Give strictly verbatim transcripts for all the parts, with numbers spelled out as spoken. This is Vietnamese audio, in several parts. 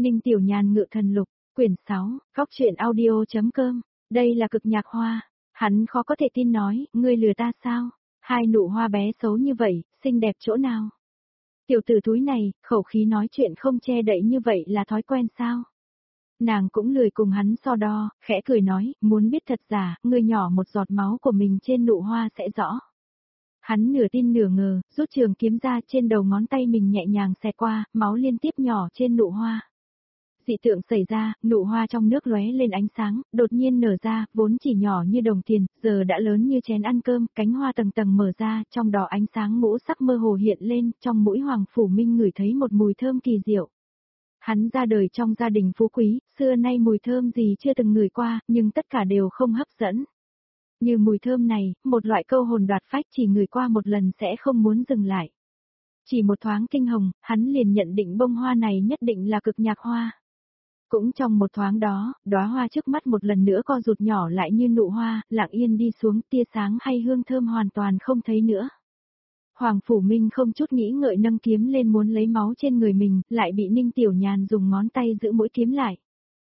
Ninh Tiểu Nhàn ngự thần lục, quyển sáu, góc truyện audio.com, đây là cực nhạc hoa. Hắn khó có thể tin nói, ngươi lừa ta sao? Hai nụ hoa bé xấu như vậy, xinh đẹp chỗ nào? Tiểu tử túi này, khẩu khí nói chuyện không che đậy như vậy là thói quen sao? Nàng cũng lười cùng hắn so đo, khẽ cười nói, muốn biết thật giả, ngươi nhỏ một giọt máu của mình trên nụ hoa sẽ rõ. Hắn nửa tin nửa ngờ, rút trường kiếm ra trên đầu ngón tay mình nhẹ nhàng xẹt qua, máu liên tiếp nhỏ trên nụ hoa. Dị tượng xảy ra, nụ hoa trong nước lóe lên ánh sáng, đột nhiên nở ra, vốn chỉ nhỏ như đồng tiền, giờ đã lớn như chén ăn cơm, cánh hoa tầng tầng mở ra, trong đó ánh sáng ngũ sắc mơ hồ hiện lên, trong mũi Hoàng Phủ Minh ngửi thấy một mùi thơm kỳ diệu. Hắn ra đời trong gia đình phú quý, xưa nay mùi thơm gì chưa từng ngửi qua, nhưng tất cả đều không hấp dẫn. Như mùi thơm này, một loại câu hồn đoạt phách chỉ ngửi qua một lần sẽ không muốn dừng lại. Chỉ một thoáng kinh hồng, hắn liền nhận định bông hoa này nhất định là cực nhạc hoa. Cũng trong một thoáng đó, đóa hoa trước mắt một lần nữa co rụt nhỏ lại như nụ hoa, lặng yên đi xuống, tia sáng hay hương thơm hoàn toàn không thấy nữa. Hoàng Phủ Minh không chút nghĩ ngợi nâng kiếm lên muốn lấy máu trên người mình, lại bị Ninh Tiểu Nhàn dùng ngón tay giữ mũi kiếm lại.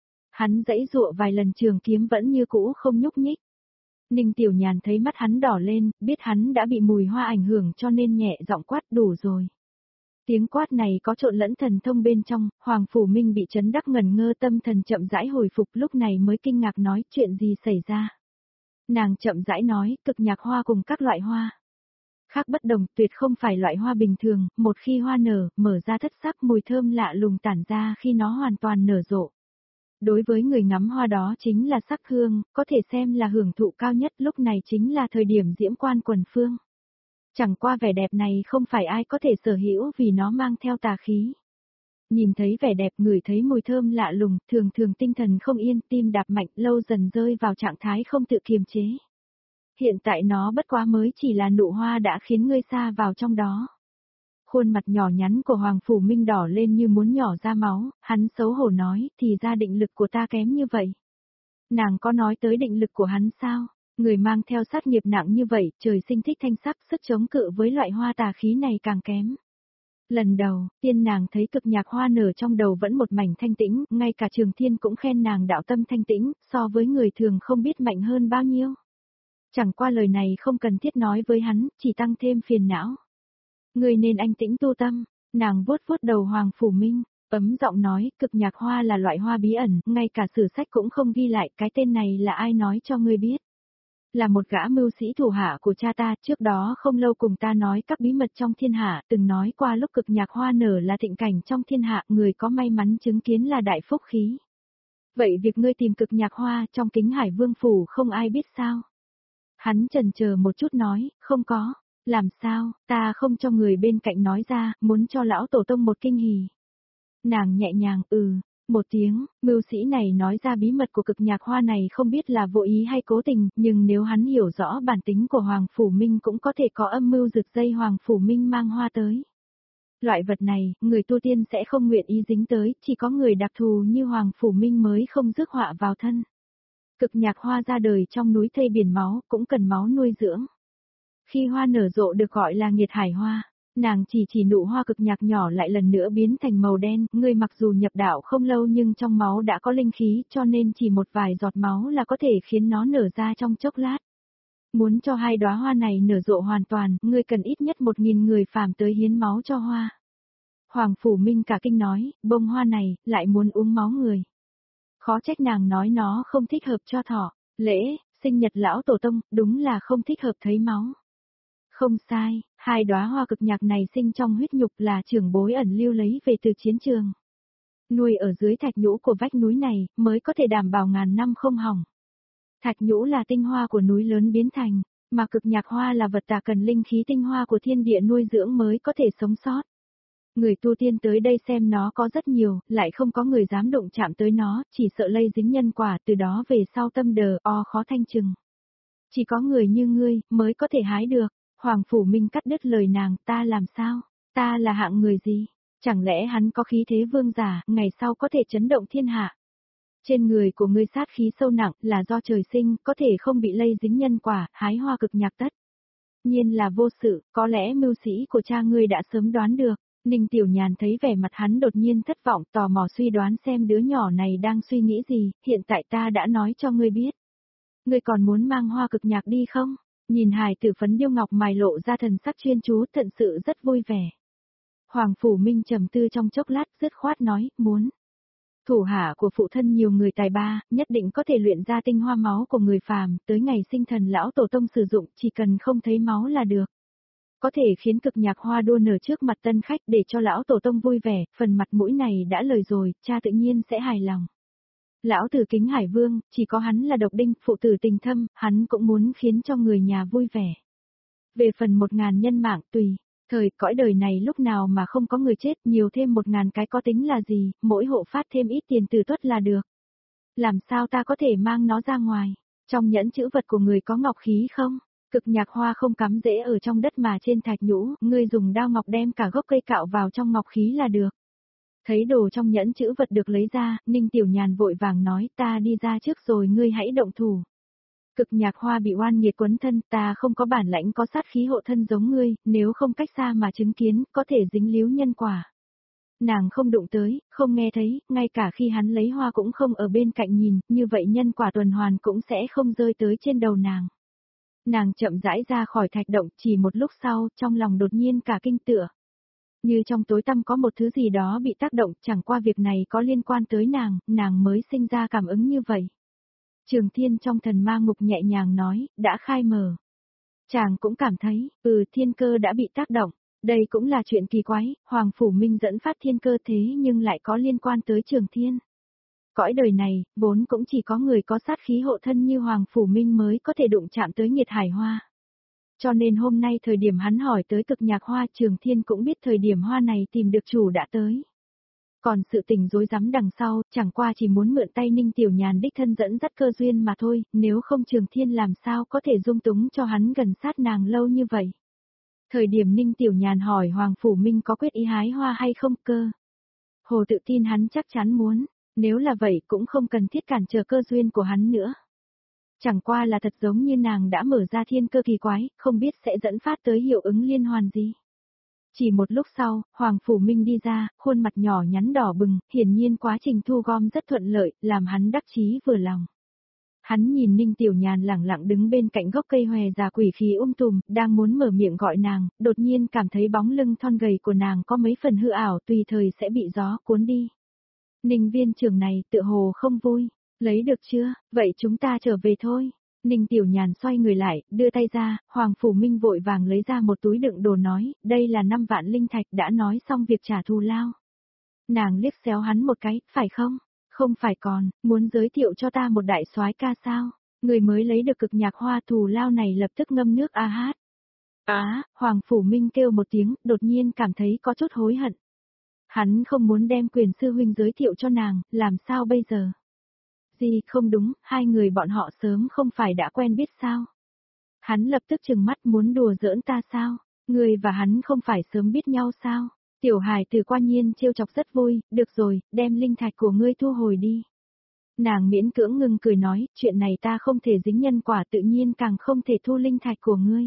Hắn giãy giụa vài lần trường kiếm vẫn như cũ không nhúc nhích. Ninh Tiểu Nhàn thấy mắt hắn đỏ lên, biết hắn đã bị mùi hoa ảnh hưởng cho nên nhẹ giọng quát đủ rồi. Tiếng quát này có trộn lẫn thần thông bên trong, Hoàng Phủ Minh bị chấn đắc ngẩn ngơ tâm thần chậm rãi hồi phục lúc này mới kinh ngạc nói chuyện gì xảy ra. Nàng chậm rãi nói, cực nhạc hoa cùng các loại hoa. Khác bất đồng, tuyệt không phải loại hoa bình thường, một khi hoa nở, mở ra thất sắc mùi thơm lạ lùng tản ra khi nó hoàn toàn nở rộ. Đối với người ngắm hoa đó chính là sắc hương, có thể xem là hưởng thụ cao nhất lúc này chính là thời điểm diễm quan quần phương. Chẳng qua vẻ đẹp này không phải ai có thể sở hữu vì nó mang theo tà khí. Nhìn thấy vẻ đẹp ngửi thấy mùi thơm lạ lùng, thường thường tinh thần không yên, tim đạp mạnh lâu dần rơi vào trạng thái không tự kiềm chế. Hiện tại nó bất quá mới chỉ là nụ hoa đã khiến ngươi xa vào trong đó. Khuôn mặt nhỏ nhắn của Hoàng Phủ Minh đỏ lên như muốn nhỏ ra máu, hắn xấu hổ nói, thì ra định lực của ta kém như vậy. Nàng có nói tới định lực của hắn sao? Người mang theo sát nghiệp nặng như vậy, trời sinh thích thanh sắc, sức chống cự với loại hoa tà khí này càng kém. Lần đầu, tiên nàng thấy cực nhạc hoa nở trong đầu vẫn một mảnh thanh tĩnh, ngay cả Trường Thiên cũng khen nàng đạo tâm thanh tĩnh, so với người thường không biết mạnh hơn bao nhiêu. Chẳng qua lời này không cần thiết nói với hắn, chỉ tăng thêm phiền não. Người nên anh tĩnh tu tâm, nàng vuốt vuốt đầu Hoàng Phủ Minh, ấm giọng nói, cực nhạc hoa là loại hoa bí ẩn, ngay cả sử sách cũng không ghi lại, cái tên này là ai nói cho ngươi biết. Là một gã mưu sĩ thủ hạ của cha ta, trước đó không lâu cùng ta nói các bí mật trong thiên hạ, từng nói qua lúc cực nhạc hoa nở là thịnh cảnh trong thiên hạ, người có may mắn chứng kiến là đại phúc khí. Vậy việc ngươi tìm cực nhạc hoa trong Kính Hải Vương phủ không ai biết sao? Hắn chần chờ một chút nói, không có, làm sao, ta không cho người bên cạnh nói ra, muốn cho lão tổ tông một kinh hỉ. Nàng nhẹ nhàng, ừ. Một tiếng, mưu sĩ này nói ra bí mật của cực nhạc hoa này không biết là vô ý hay cố tình, nhưng nếu hắn hiểu rõ bản tính của Hoàng Phủ Minh cũng có thể có âm mưu rực dây Hoàng Phủ Minh mang hoa tới. Loại vật này, người tu tiên sẽ không nguyện ý dính tới, chỉ có người đặc thù như Hoàng Phủ Minh mới không rước họa vào thân. Cực nhạc hoa ra đời trong núi thây biển máu, cũng cần máu nuôi dưỡng. Khi hoa nở rộ được gọi là nghiệt hải hoa. Nàng chỉ chỉ nụ hoa cực nhạc nhỏ lại lần nữa biến thành màu đen, ngươi mặc dù nhập đạo không lâu nhưng trong máu đã có linh khí cho nên chỉ một vài giọt máu là có thể khiến nó nở ra trong chốc lát. Muốn cho hai đóa hoa này nở rộ hoàn toàn, ngươi cần ít nhất một nghìn người phàm tới hiến máu cho hoa. Hoàng Phủ Minh cả kinh nói, bông hoa này, lại muốn uống máu người. Khó trách nàng nói nó không thích hợp cho thọ, lễ, sinh nhật lão tổ tông, đúng là không thích hợp thấy máu. Không sai, hai đóa hoa cực nhạc này sinh trong huyết nhục là trưởng bối ẩn lưu lấy về từ chiến trường. Nuôi ở dưới thạch nhũ của vách núi này, mới có thể đảm bảo ngàn năm không hỏng. Thạch nhũ là tinh hoa của núi lớn biến thành, mà cực nhạc hoa là vật tà cần linh khí tinh hoa của thiên địa nuôi dưỡng mới có thể sống sót. Người tu tiên tới đây xem nó có rất nhiều, lại không có người dám động chạm tới nó, chỉ sợ lây dính nhân quả, từ đó về sau tâm đờ o khó thanh trừng. Chỉ có người như ngươi, mới có thể hái được. Hoàng Phủ Minh cắt đứt lời nàng, ta làm sao? Ta là hạng người gì? Chẳng lẽ hắn có khí thế vương giả, ngày sau có thể chấn động thiên hạ? Trên người của ngươi sát khí sâu nặng là do trời sinh, có thể không bị lây dính nhân quả, hái hoa cực nhạc tất. Nhiên là vô sự, có lẽ mưu sĩ của cha ngươi đã sớm đoán được. Ninh Tiểu Nhàn thấy vẻ mặt hắn đột nhiên thất vọng, tò mò suy đoán xem đứa nhỏ này đang suy nghĩ gì, hiện tại ta đã nói cho ngươi biết. Ngươi còn muốn mang hoa cực nhạc đi không? Nhìn hài tử phấn điêu ngọc mài lộ ra thần sắc chuyên chú, thật sự rất vui vẻ. Hoàng Phủ Minh trầm tư trong chốc lát, dứt khoát nói, muốn. Thủ hạ của phụ thân nhiều người tài ba, nhất định có thể luyện ra tinh hoa máu của người phàm, tới ngày sinh thần lão tổ tông sử dụng, chỉ cần không thấy máu là được. Có thể khiến cực nhạc hoa đua nở trước mặt tân khách để cho lão tổ tông vui vẻ, phần mặt mũi này đã lời rồi, cha tự nhiên sẽ hài lòng. Lão tử kính Hải Vương, chỉ có hắn là độc đinh, phụ tử tình thâm, hắn cũng muốn khiến cho người nhà vui vẻ. Về phần một ngàn nhân mạng, tùy, thời cõi đời này lúc nào mà không có người chết, nhiều thêm một ngàn cái có tính là gì, mỗi hộ phát thêm ít tiền từ tuất là được. Làm sao ta có thể mang nó ra ngoài? Trong nhẫn chữ vật của người có ngọc khí không? Cực nhạc hoa không cắm rễ ở trong đất mà trên thạch nhũ, ngươi dùng đao ngọc đem cả gốc cây cạo vào trong ngọc khí là được. Thấy đồ trong nhẫn chữ vật được lấy ra, Ninh Tiểu Nhàn vội vàng nói, ta đi ra trước rồi ngươi hãy động thủ. Cực nhạc hoa bị oan nghiệt quấn thân, ta không có bản lãnh có sát khí hộ thân giống ngươi, nếu không cách xa mà chứng kiến, có thể dính líu nhân quả. Nàng không đụng tới, không nghe thấy, ngay cả khi hắn lấy hoa cũng không ở bên cạnh nhìn, như vậy nhân quả tuần hoàn cũng sẽ không rơi tới trên đầu nàng. Nàng chậm rãi ra khỏi thạch động, chỉ một lúc sau, trong lòng đột nhiên cả kinh tựa. Như trong tối tăm có một thứ gì đó bị tác động, chẳng qua việc này có liên quan tới nàng, nàng mới sinh ra cảm ứng như vậy. Trường Thiên trong thần ma ngục nhẹ nhàng nói, đã khai mở. Chàng cũng cảm thấy, ừ thiên cơ đã bị tác động, đây cũng là chuyện kỳ quái, Hoàng Phủ Minh dẫn phát thiên cơ thế nhưng lại có liên quan tới Trường Thiên. Cõi đời này, vốn cũng chỉ có người có sát khí hộ thân như Hoàng Phủ Minh mới có thể đụng chạm tới nghiệt hải hoa. Cho nên hôm nay thời điểm hắn hỏi tới cực nhạc hoa, Trường Thiên cũng biết thời điểm hoa này tìm được chủ đã tới. Còn sự tình rối rắm đằng sau, chẳng qua chỉ muốn mượn tay Ninh Tiểu Nhàn đích thân dẫn dắt cơ duyên mà thôi, nếu không Trường Thiên làm sao có thể dung túng cho hắn gần sát nàng lâu như vậy. Thời điểm Ninh Tiểu Nhàn hỏi Hoàng Phủ Minh có quyết ý hái hoa hay không cơ. Hồ tự tin hắn chắc chắn muốn, nếu là vậy cũng không cần thiết cản trở cơ duyên của hắn nữa. Chẳng qua là thật giống như nàng đã mở ra thiên cơ kỳ quái, không biết sẽ dẫn phát tới hiệu ứng liên hoàn gì. Chỉ một lúc sau, Hoàng Phủ Minh đi ra, khuôn mặt nhỏ nhắn đỏ bừng, hiển nhiên quá trình thu gom rất thuận lợi, làm hắn đắc chí vừa lòng. Hắn nhìn Ninh Tiểu Nhàn lẳng lặng đứng bên cạnh gốc cây hòe già quỷ khí um tùm, đang muốn mở miệng gọi nàng, đột nhiên cảm thấy bóng lưng thon gầy của nàng có mấy phần hư ảo, tùy thời sẽ bị gió cuốn đi. Ninh viên trưởng này tựa hồ không vui, lấy được chưa, vậy chúng ta trở về thôi. Ninh Tiểu Nhàn xoay người lại, đưa tay ra, Hoàng Phủ Minh vội vàng lấy ra một túi đựng đồ nói, đây là năm vạn linh thạch, đã nói xong việc trả thù lao. Nàng liếc xéo hắn một cái, phải không? Không phải còn, muốn giới thiệu cho ta một đại soái ca sao? Người mới lấy được cực nhạc hoa thù lao này lập tức ngâm nước a hát. Á, Hoàng Phủ Minh kêu một tiếng, đột nhiên cảm thấy có chút hối hận. Hắn không muốn đem quyền sư huynh giới thiệu cho nàng, làm sao bây giờ? Gì không đúng, hai người bọn họ sớm không phải đã quen biết sao? Hắn lập tức trừng mắt muốn đùa giỡn ta sao? Người và hắn không phải sớm biết nhau sao? Tiểu Hải từ qua nhiên trêu chọc rất vui, được rồi, đem linh thạch của ngươi thu hồi đi. Nàng miễn cưỡng ngừng cười nói, chuyện này ta không thể dính nhân quả tự nhiên càng không thể thu linh thạch của ngươi.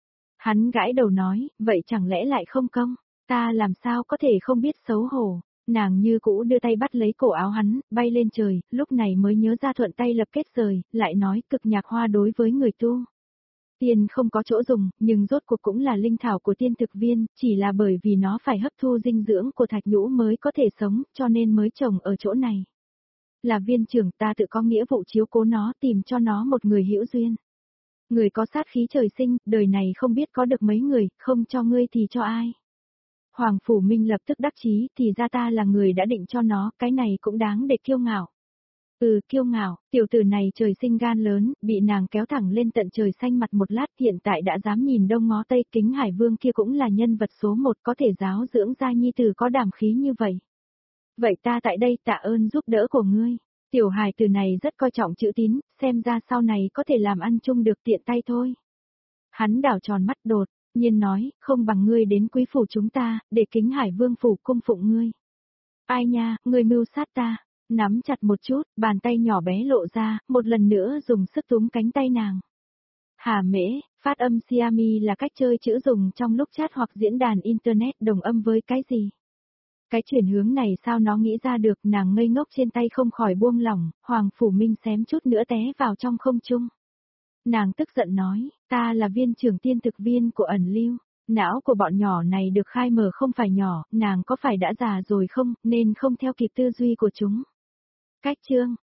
Hắn gãi đầu nói, vậy chẳng lẽ lại không công? Ta làm sao có thể không biết xấu hổ? Nàng như cũ đưa tay bắt lấy cổ áo hắn, bay lên trời, lúc này mới nhớ ra thuận tay lập kết rời, lại nói cực nhạc hoa đối với người tu. Tiên không có chỗ dùng, nhưng rốt cuộc cũng là linh thảo của tiên thực viên, chỉ là bởi vì nó phải hấp thu dinh dưỡng của thạch nhũ mới có thể sống, cho nên mới trồng ở chỗ này. Là viên trưởng ta tự có nghĩa vụ chiếu cố nó, tìm cho nó một người hữu duyên. Người có sát khí trời sinh, đời này không biết có được mấy người, không cho ngươi thì cho ai. Hoàng Phủ Minh lập tức đắc chí, thì ra ta là người đã định cho nó, cái này cũng đáng để kiêu ngạo. Ừ, kiêu ngạo, tiểu tử này trời sinh gan lớn, bị nàng kéo thẳng lên tận trời xanh mặt một lát, hiện tại đã dám nhìn đông ngó tây, Kính Hải Vương kia cũng là nhân vật số một, có thể giáo dưỡng ra nhi tử có đảm khí như vậy. Vậy ta tại đây tạ ơn giúp đỡ của ngươi. Tiểu hài tử này rất coi trọng chữ tín, xem ra sau này có thể làm ăn chung được tiện tay thôi. Hắn đảo tròn mắt đột nhiên nói, không bằng ngươi đến quý phủ chúng ta, để Kính Hải Vương phủ cung phụng ngươi. Ai nha, ngươi mưu sát ta. Nắm chặt một chút, bàn tay nhỏ bé lộ ra, một lần nữa dùng sức túm cánh tay nàng. Hà mễ, Phát âm Siami là cách chơi chữ dùng trong lúc chat hoặc diễn đàn Internet đồng âm với cái gì? Cái chuyển hướng này sao nó nghĩ ra được, nàng ngây ngốc trên tay không khỏi buông lỏng, Hoàng Phủ Minh xém chút nữa té vào trong không trung. Nàng tức giận nói, ta là viên trưởng tiên thực viên của ẩn lưu, não của bọn nhỏ này được khai mở không phải nhỏ, nàng có phải đã già rồi không, nên không theo kịp tư duy của chúng. Cách chương